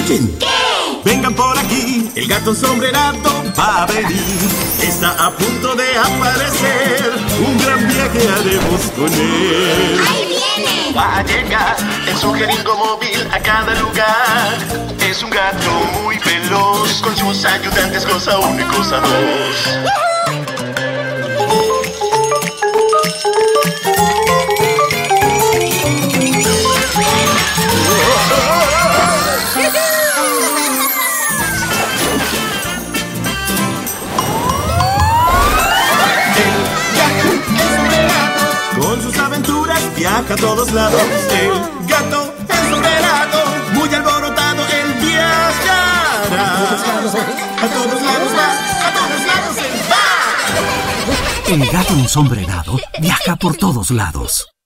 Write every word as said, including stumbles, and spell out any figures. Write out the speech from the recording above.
Escuchen. ¿Qué? Vengan por aquí, el gato ensombrerado va a venir. Está a punto de aparecer, un gran viaje haremos con él. ¡Ahí viene! Va a llegar en su jeringo móvil a cada lugar. Es un gato muy veloz, con sus ayudantes cosa uno y cosa dos. Con sus aventuras viaja a todos lados. El gato ensombrerado, muy alborotado, él viajará. A todos lados va, a todos lados él va. El gato ensombrerado viaja por todos lados.